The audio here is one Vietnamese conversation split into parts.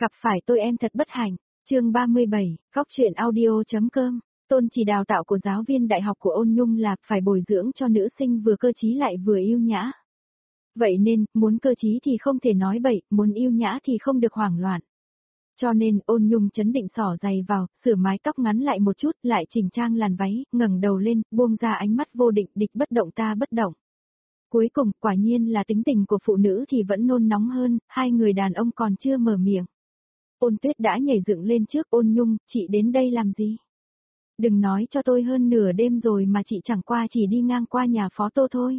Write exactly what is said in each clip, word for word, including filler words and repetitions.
Gặp phải tôi em thật bất hạnh. Chương ba mươi bảy, Góc truyện audio.com. Tôn chỉ đào tạo của giáo viên đại học của Ôn Nhung là phải bồi dưỡng cho nữ sinh vừa cơ trí lại vừa yêu nhã. Vậy nên, muốn cơ trí thì không thể nói bậy, muốn yêu nhã thì không được hoảng loạn. Cho nên, Ôn Nhung chấn định xỏ giày vào, sửa mái tóc ngắn lại một chút, lại chỉnh trang làn váy, ngẩng đầu lên, buông ra ánh mắt vô định, địch bất động ta bất động. Cuối cùng, quả nhiên là tính tình của phụ nữ thì vẫn nôn nóng hơn, hai người đàn ông còn chưa mở miệng. Ôn Tuyết đã nhảy dựng lên trước. Ôn Nhung, chị đến đây làm gì? Đừng nói cho tôi hơn nửa đêm rồi mà chị chẳng qua chỉ đi ngang qua nhà Phó Tô thôi.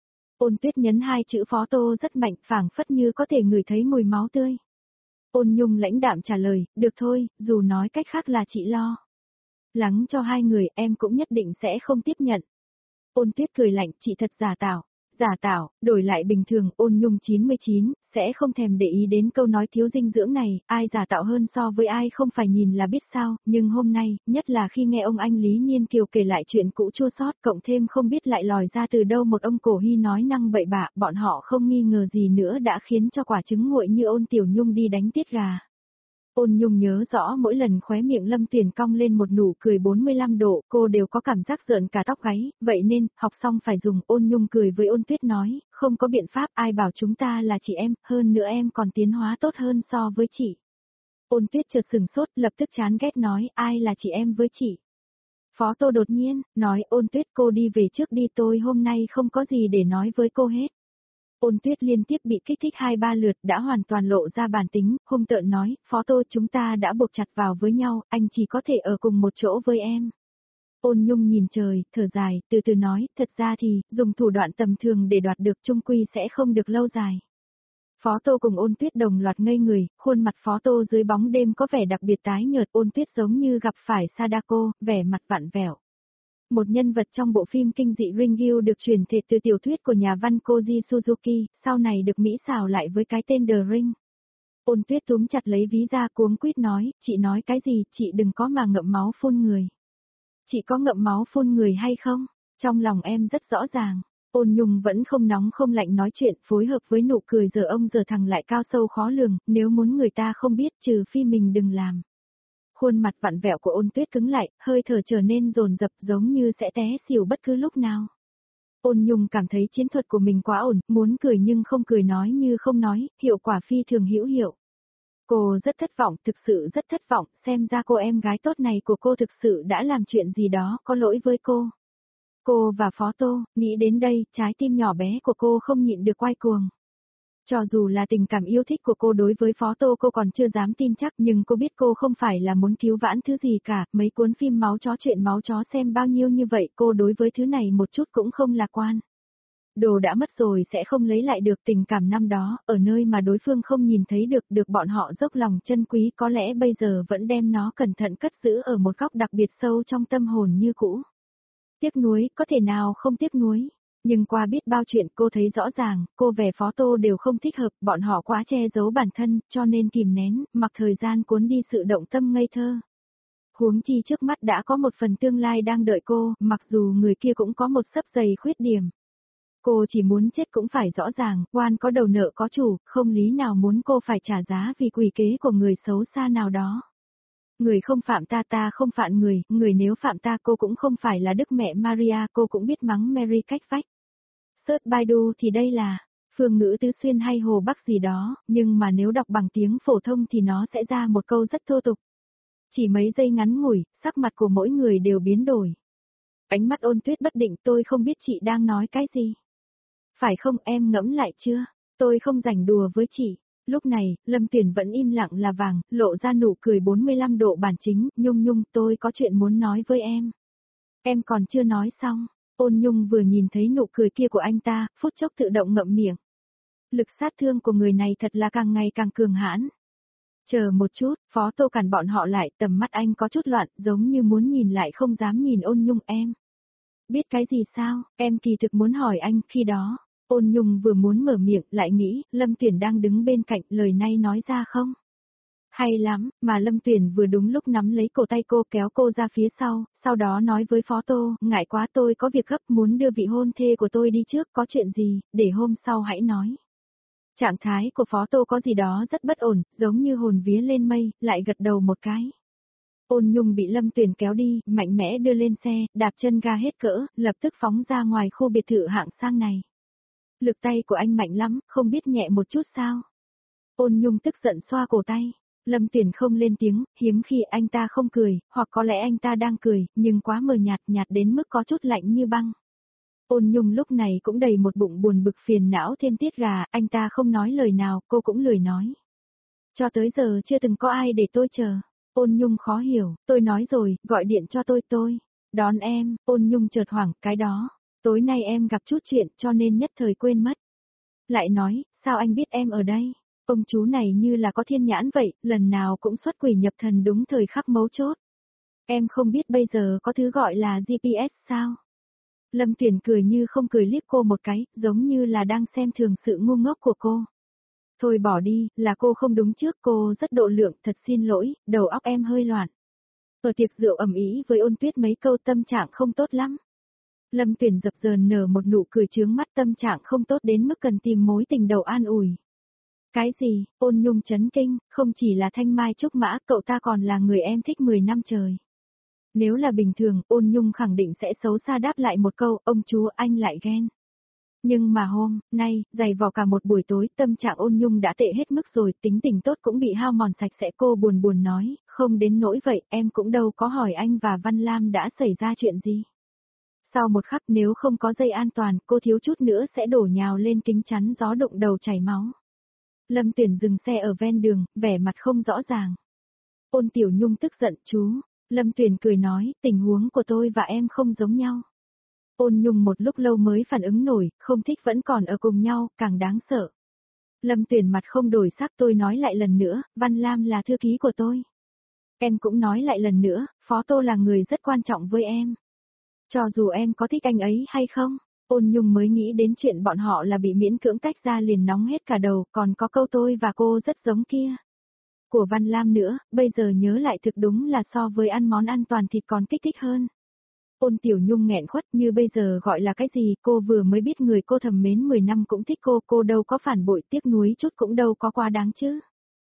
Ôn Tuyết nhấn hai chữ Phó Tô rất mạnh, phảng phất như có thể ngửi thấy mùi máu tươi. Ôn Nhung lãnh đạm trả lời, được thôi, dù nói cách khác là chị lo lắng cho hai người, em cũng nhất định sẽ không tiếp nhận. Ôn Tuyết cười lạnh, chị thật giả tạo. Giả tạo, đổi lại bình thường. Ôn Nhung chín mươi chín, sẽ không thèm để ý đến câu nói thiếu dinh dưỡng này, ai giả tạo hơn so với ai không phải nhìn là biết sao, nhưng hôm nay, nhất là khi nghe ông anh Lý Niên Kiều kể lại chuyện cũ chua xót, cộng thêm không biết lại lòi ra từ đâu một ông cổ hy nói năng bậy bạ, bọn họ không nghi ngờ gì nữa đã khiến cho quả trứng nguội như Ôn Tiểu Nhung đi đánh tiết gà. Ôn Nhung nhớ rõ mỗi lần khóe miệng Lâm Tuyền cong lên một nụ cười bốn mươi lăm độ, cô đều có cảm giác rợn cả tóc gáy, vậy nên, học xong phải dùng. Ôn Nhung cười với Ôn Tuyết nói, không có biện pháp, ai bảo chúng ta là chị em, hơn nữa em còn tiến hóa tốt hơn so với chị. Ôn Tuyết chợt sừng sốt, lập tức chán ghét nói, ai là chị em với chị? Phó Tô đột nhiên, nói, Ôn Tuyết cô đi về trước đi, tôi hôm nay không có gì để nói với cô hết. Ôn Tuyết liên tiếp bị kích thích hai ba lượt đã hoàn toàn lộ ra bản tính, hung tợn nói, Phó Tô chúng ta đã buộc chặt vào với nhau, anh chỉ có thể ở cùng một chỗ với em. Ôn Nhung nhìn trời, thở dài, từ từ nói, thật ra thì, dùng thủ đoạn tầm thường để đoạt được chung quy sẽ không được lâu dài. Phó Tô cùng Ôn Tuyết đồng loạt ngây người, khuôn mặt Phó Tô dưới bóng đêm có vẻ đặc biệt tái nhợt. Ôn Tuyết giống như gặp phải Sadako, vẻ mặt vặn vẹo. Một nhân vật trong bộ phim kinh dị Ringu được truyền thể từ tiểu thuyết của nhà văn Koji Suzuki, sau này được Mỹ xào lại với cái tên The Ring. Ôn Tuyết túm chặt lấy ví da cuống quýt nói, chị nói cái gì, chị đừng có mà ngậm máu phun người. Chị có ngậm máu phun người hay không? Trong lòng em rất rõ ràng. Ôn Nhung vẫn không nóng không lạnh nói chuyện, phối hợp với nụ cười giờ ông giờ thằng lại cao sâu khó lường, nếu muốn người ta không biết trừ phi mình đừng làm. Khuôn mặt vặn vẹo của Ôn Tuyết cứng lại, hơi thở trở nên dồn dập giống như sẽ té xỉu bất cứ lúc nào. Ôn Nhung cảm thấy chiến thuật của mình quá ổn, muốn cười nhưng không cười, nói như không nói, hiệu quả phi thường hữu hiệu. Cô rất thất vọng, thực sự rất thất vọng, xem ra cô em gái tốt này của cô thực sự đã làm chuyện gì đó có lỗi với cô. Cô và Phó Tô, nghĩ đến đây, trái tim nhỏ bé của cô không nhịn được quay cuồng. Cho dù là tình cảm yêu thích của cô đối với Phó Tô cô còn chưa dám tin chắc, nhưng cô biết cô không phải là muốn cứu vãn thứ gì cả, mấy cuốn phim máu chó chuyện máu chó xem bao nhiêu như vậy, cô đối với thứ này một chút cũng không lạc quan. Đồ đã mất rồi sẽ không lấy lại được, tình cảm năm đó, ở nơi mà đối phương không nhìn thấy được, được bọn họ dốc lòng trân quý, có lẽ bây giờ vẫn đem nó cẩn thận cất giữ ở một góc đặc biệt sâu trong tâm hồn như cũ. Tiếc nuối, có thể nào không tiếc nuối? Nhưng qua biết bao chuyện cô thấy rõ ràng, cô về Phó Tô đều không thích hợp, bọn họ quá che giấu bản thân, cho nên kìm nén, mặc thời gian cuốn đi sự động tâm ngây thơ. Huống chi trước mắt đã có một phần tương lai đang đợi cô, mặc dù người kia cũng có một xấp dày khuyết điểm. Cô chỉ muốn chết cũng phải rõ ràng, oan có đầu nợ có chủ, không lý nào muốn cô phải trả giá vì quỷ kế của người xấu xa nào đó. Người không phạm ta ta không phạm người, người nếu phạm ta cô cũng không phải là Đức Mẹ Maria, cô cũng biết mắng Mary cách vách. Search Baidu thì đây là phương ngữ tứ xuyên hay hồ bắc gì đó, nhưng mà nếu đọc bằng tiếng phổ thông thì nó sẽ ra một câu rất thô tục. Chỉ mấy giây ngắn ngủi, sắc mặt của mỗi người đều biến đổi. Ánh mắt Ôn Tuyết bất định, tôi không biết chị đang nói cái gì. Phải không, em ngẫm lại chưa? Tôi không rảnh đùa với chị. Lúc này, Lâm Tuyền vẫn im lặng là vàng, lộ ra nụ cười bốn mươi lăm độ bản chính, Nhung Nhung, tôi có chuyện muốn nói với em. Em còn chưa nói xong. Ôn Nhung vừa nhìn thấy nụ cười kia của anh ta, phút chốc tự động ngậm miệng. Lực sát thương của người này thật là càng ngày càng cường hãn. Chờ một chút, Phó Tô cản bọn họ lại, tầm mắt anh có chút loạn, giống như muốn nhìn lại không dám nhìn Ôn Nhung. Em biết cái gì sao, em kỳ thực muốn hỏi anh, khi đó, Ôn Nhung vừa muốn mở miệng, lại nghĩ, Lâm Tuyển đang đứng bên cạnh, lời này nói ra không? Hay lắm, mà Lâm Tuyển vừa đúng lúc nắm lấy cổ tay cô kéo cô ra phía sau, sau đó nói với Phó Tô, ngại quá tôi có việc gấp muốn đưa vị hôn thê của tôi đi trước, có chuyện gì, để hôm sau hãy nói. Trạng thái của Phó Tô có gì đó rất bất ổn, giống như hồn vía lên mây, lại gật đầu một cái. Ôn Nhung bị Lâm Tuyền kéo đi, mạnh mẽ đưa lên xe, đạp chân ga hết cỡ, lập tức phóng ra ngoài khu biệt thự hạng sang này. Lực tay của anh mạnh lắm, không biết nhẹ một chút sao? Ôn Nhung tức giận xoa cổ tay. Lâm Tuyền không lên tiếng, hiếm khi anh ta không cười, hoặc có lẽ anh ta đang cười, nhưng quá mờ nhạt nhạt đến mức có chút lạnh như băng. Ôn Nhung lúc này cũng đầy một bụng buồn bực phiền não thêm tiết gà, anh ta không nói lời nào, cô cũng lười nói. Cho tới giờ chưa từng có ai để tôi chờ. Ôn Nhung khó hiểu, tôi nói rồi, gọi điện cho tôi tôi. Đón em, Ôn Nhung chợt hoảng, cái đó. Tối nay em gặp chút chuyện cho nên nhất thời quên mất. Lại nói, sao anh biết em ở đây? Ông chú này như là có thiên nhãn vậy, lần nào cũng xuất quỷ nhập thần đúng thời khắc mấu chốt. Em không biết bây giờ có thứ gọi là giê pê ét sao? Lâm Tuyền cười như không cười liếc cô một cái, giống như là đang xem thường sự ngu ngốc của cô. Thôi bỏ đi, là cô không đúng trước, cô rất độ lượng, thật xin lỗi, đầu óc em hơi loạn. Ở tiệc rượu ầm ĩ với Ôn Tuyết mấy câu tâm trạng không tốt lắm. Lâm Tuyền dập dờn nở một nụ cười chướng mắt, tâm trạng không tốt đến mức cần tìm mối tình đầu an ủi. Cái gì? Ôn Nhung chấn kinh, không chỉ là thanh mai trúc mã, cậu ta còn là người em thích mười năm trời. Nếu là bình thường, Ôn Nhung khẳng định sẽ xấu xa đáp lại một câu, ông chú anh lại ghen. Nhưng mà hôm nay, dày vò cả một buổi tối, tâm trạng Ôn Nhung đã tệ hết mức rồi, tính tình tốt cũng bị hao mòn sạch sẽ. Cô buồn buồn nói, không đến nỗi vậy, em cũng đâu có hỏi anh và Văn Lam đã xảy ra chuyện gì. Sau một khắc, nếu không có dây an toàn, cô thiếu chút nữa sẽ đổ nhào lên kính chắn gió, đụng đầu chảy máu. Lâm Tuyền dừng xe ở ven đường, vẻ mặt không rõ ràng. Ôn Tiểu Nhung tức giận, chú. Lâm Tuyền cười nói, tình huống của tôi và em không giống nhau. Ôn Nhung một lúc lâu mới phản ứng nổi, không thích vẫn còn ở cùng nhau, càng đáng sợ. Lâm Tuyền mặt không đổi sắc, tôi nói lại lần nữa, Văn Lam là thư ký của tôi. Em cũng nói lại lần nữa, Phó Tô là người rất quan trọng với em. Cho dù em có thích anh ấy hay không, Ôn Nhung mới nghĩ đến chuyện bọn họ là bị miễn cưỡng tách ra liền nóng hết cả đầu, còn có câu tôi và cô rất giống kia. Của Văn Lam nữa, bây giờ nhớ lại thực đúng là so với ăn món ăn toàn thịt còn kích thích hơn. Ôn Tiểu Nhung nghẹn khuất, như bây giờ gọi là cái gì, cô vừa mới biết người cô thầm mến mười năm cũng thích cô, cô đâu có phản bội, tiếc nuối chút cũng đâu có quá đáng chứ.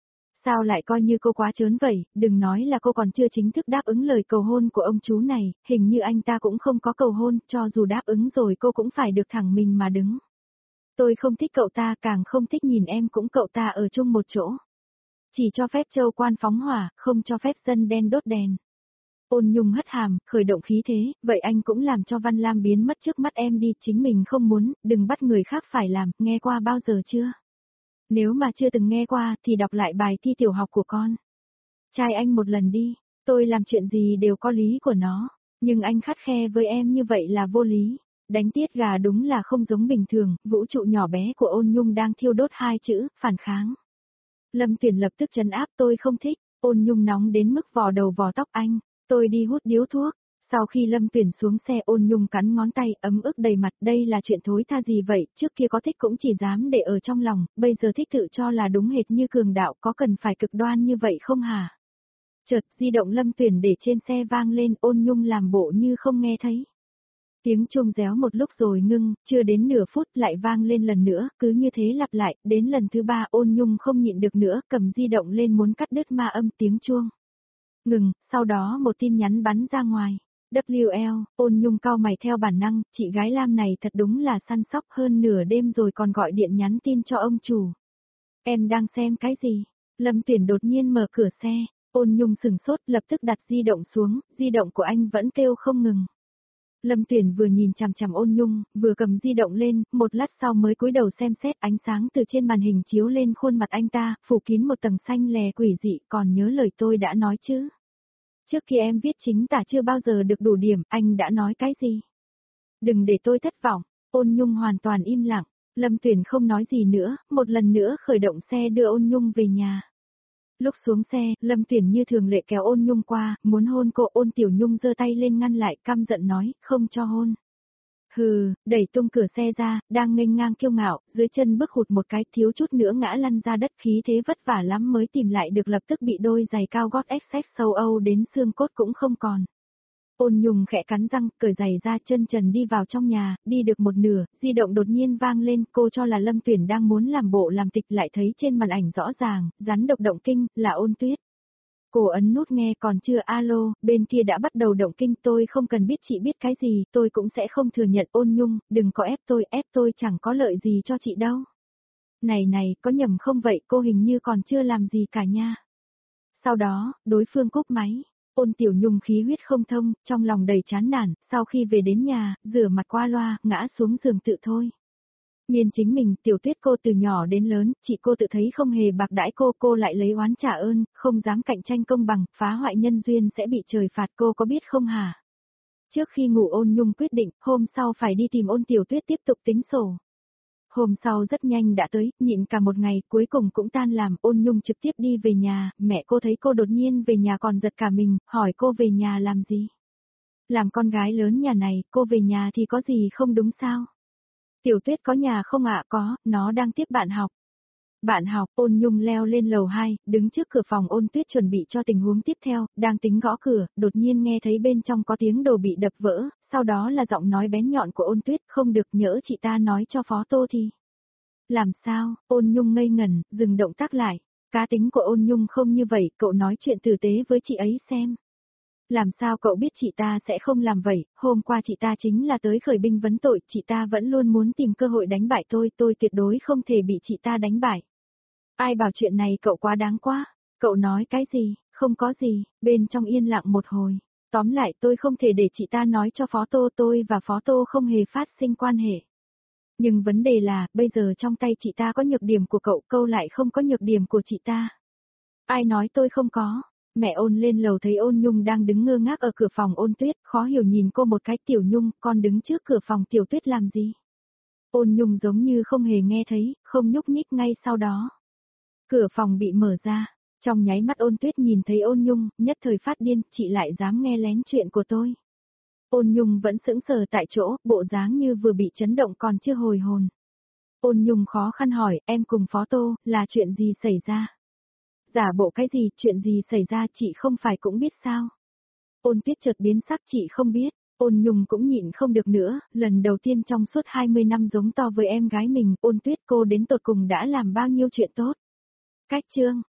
Sao lại coi như cô quá trớn vậy, đừng nói là cô còn chưa chính thức đáp ứng lời cầu hôn của ông chú này, hình như anh ta cũng không có cầu hôn, cho dù đáp ứng rồi cô cũng phải được thẳng mình mà đứng. Tôi không thích cậu ta, càng không thích nhìn em cũng cậu ta ở chung một chỗ. Chỉ cho phép châu quan phóng hỏa, không cho phép dân đen đốt đèn. Ôn Nhung hất hàm, khởi động khí thế, vậy anh cũng làm cho Văn Lam biến mất trước mắt em đi, chính mình không muốn, đừng bắt người khác phải làm, nghe qua bao giờ chưa? Nếu mà chưa từng nghe qua, thì đọc lại bài thi tiểu học của con. Trai anh một lần đi, tôi làm chuyện gì đều có lý của nó, nhưng anh khắt khe với em như vậy là vô lý. Đánh tiết gà đúng là không giống bình thường, vũ trụ nhỏ bé của Ôn Nhung đang thiêu đốt hai chữ, phản kháng. Lâm Tuyền lập tức trấn áp, tôi không thích. Ôn Nhung nóng đến mức vò đầu vò tóc anh, tôi đi hút điếu thuốc. Sau khi Lâm Tuyền xuống xe, Ôn Nhung cắn ngón tay, ấm ức đầy mặt, đây là chuyện thối tha gì vậy, trước kia có thích cũng chỉ dám để ở trong lòng, bây giờ thích tự cho là đúng hệt như cường đạo, có cần phải cực đoan như vậy không hả? Chợt di động Lâm Tuyền để trên xe vang lên, Ôn Nhung làm bộ như không nghe thấy. Tiếng chuông réo một lúc rồi ngưng, chưa đến nửa phút lại vang lên lần nữa, cứ như thế lặp lại, đến lần thứ ba Ôn Nhung không nhịn được nữa, cầm di động lên muốn cắt đứt ma âm tiếng chuông. Ngừng, sau đó một tin nhắn bắn ra ngoài. vê kép lờ, Ôn Nhung cau mày theo bản năng, chị gái Lam này thật đúng là săn sóc, hơn nửa đêm rồi còn gọi điện nhắn tin cho ông chủ. Em đang xem cái gì? Lâm Tuyền đột nhiên mở cửa xe, Ôn Nhung sừng sốt lập tức đặt di động xuống, di động của anh vẫn kêu không ngừng. Lâm Tuyền vừa nhìn chằm chằm Ôn Nhung, vừa cầm di động lên, một lát sau mới cúi đầu xem xét, ánh sáng từ trên màn hình chiếu lên khuôn mặt anh ta, phủ kín một tầng xanh lè quỷ dị, còn nhớ lời tôi đã nói chứ? Trước khi em viết chính tả chưa bao giờ được đủ điểm, anh đã nói cái gì? Đừng để tôi thất vọng. Ôn Nhung hoàn toàn im lặng, Lâm Tuyền không nói gì nữa, một lần nữa khởi động xe đưa Ôn Nhung về nhà. Lúc xuống xe, Lâm Tuyền như thường lệ kéo Ôn Nhung qua, muốn hôn cô. Ôn Tiểu Nhung giơ tay lên ngăn lại, căm giận nói, không cho hôn. Hừ, đẩy tung cửa xe ra, đang nghênh ngang kiêu ngạo, dưới chân bước hụt một cái, thiếu chút nữa ngã lăn ra đất, khí thế vất vả lắm mới tìm lại được, lập tức bị đôi giày cao gót ét ét châu Âu đến xương cốt cũng không còn. Ôn Nhung khẽ cắn răng, cởi giày ra chân trần đi vào trong nhà, đi được một nửa, di động đột nhiên vang lên, cô cho là Lâm Tuyển đang muốn làm bộ làm tịch lại thấy trên màn ảnh rõ ràng, rắn độc động kinh, là Ôn Tuyết. Cô ấn nút nghe còn chưa alo, bên kia đã bắt đầu động kinh, tôi không cần biết chị biết cái gì, tôi cũng sẽ không thừa nhận. Ôn Nhung, đừng có ép tôi, ép tôi chẳng có lợi gì cho chị đâu. Này này, có nhầm không vậy, cô hình như còn chưa làm gì cả nha. Sau đó, đối phương cúp máy. Ôn Tiểu Nhung khí huyết không thông, trong lòng đầy chán nản, sau khi về đến nhà, rửa mặt qua loa, ngã xuống giường tự thôi. Miên chính mình, Tiểu Tuyết cô từ nhỏ đến lớn, chị cô tự thấy không hề bạc đãi cô, cô lại lấy oán trả ơn, không dám cạnh tranh công bằng, phá hoại nhân duyên sẽ bị trời phạt, cô có biết không hả? Trước khi ngủ Ôn Nhung quyết định, hôm sau phải đi tìm Ôn Tiểu Tuyết tiếp tục tính sổ. Hôm sau rất nhanh đã tới, nhịn cả một ngày, cuối cùng cũng tan làm. Ôn Nhung trực tiếp đi về nhà, mẹ cô thấy cô đột nhiên về nhà còn giật cả mình, hỏi cô về nhà làm gì? Làm con gái lớn nhà này, cô về nhà thì có gì không đúng sao? Tiểu Tuyết có nhà không ạ? Có, nó đang tiếp bạn học. Bạn học. Ôn Nhung leo lên lầu hai, đứng trước cửa phòng Ôn Tuyết chuẩn bị cho tình huống tiếp theo, đang tính gõ cửa, đột nhiên nghe thấy bên trong có tiếng đồ bị đập vỡ, sau đó là giọng nói bén nhọn của Ôn Tuyết, không được, nhỡ chị ta nói cho Phó Tô thì. Làm sao? Ôn Nhung ngây ngẩn, dừng động tác lại. Cá tính của Ôn Nhung không như vậy, cậu nói chuyện tử tế với chị ấy xem. Làm sao cậu biết chị ta sẽ không làm vậy, hôm qua chị ta chính là tới khởi binh vấn tội, chị ta vẫn luôn muốn tìm cơ hội đánh bại tôi, tôi tuyệt đối không thể bị chị ta đánh bại. Ai bảo chuyện này cậu quá đáng quá, cậu nói cái gì, không có gì, bên trong yên lặng một hồi. Tóm lại tôi không thể để chị ta nói cho Phó Tô, tôi và Phó Tô không hề phát sinh quan hệ. Nhưng vấn đề là, bây giờ trong tay chị ta có nhược điểm của cậu, câu lại không có nhược điểm của chị ta. Ai nói tôi không có? Mẹ Ôn lên lầu thấy Ôn Nhung đang đứng ngơ ngác ở cửa phòng Ôn Tuyết, khó hiểu nhìn cô một cái. Tiểu Nhung, con đứng trước cửa phòng Tiểu Tuyết làm gì? Ôn Nhung giống như không hề nghe thấy, không nhúc nhích. Ngay sau đó, cửa phòng bị mở ra, trong nháy mắt Ôn Tuyết nhìn thấy Ôn Nhung, nhất thời phát điên, chị lại dám nghe lén chuyện của tôi. Ôn Nhung vẫn sững sờ tại chỗ, bộ dáng như vừa bị chấn động còn chưa hồi hồn. Ôn Nhung khó khăn hỏi, em cùng Phó Tô, là chuyện gì xảy ra? Giả bộ cái gì, chuyện gì xảy ra chị không phải cũng biết sao? Ôn Tuyết chợt biến sắc, chị không biết. Ôn Nhung cũng nhịn không được nữa, lần đầu tiên trong suốt hai mươi năm giống to với em gái mình. Ôn Tuyết, cô đến tột cùng đã làm bao nhiêu chuyện tốt? Cách chương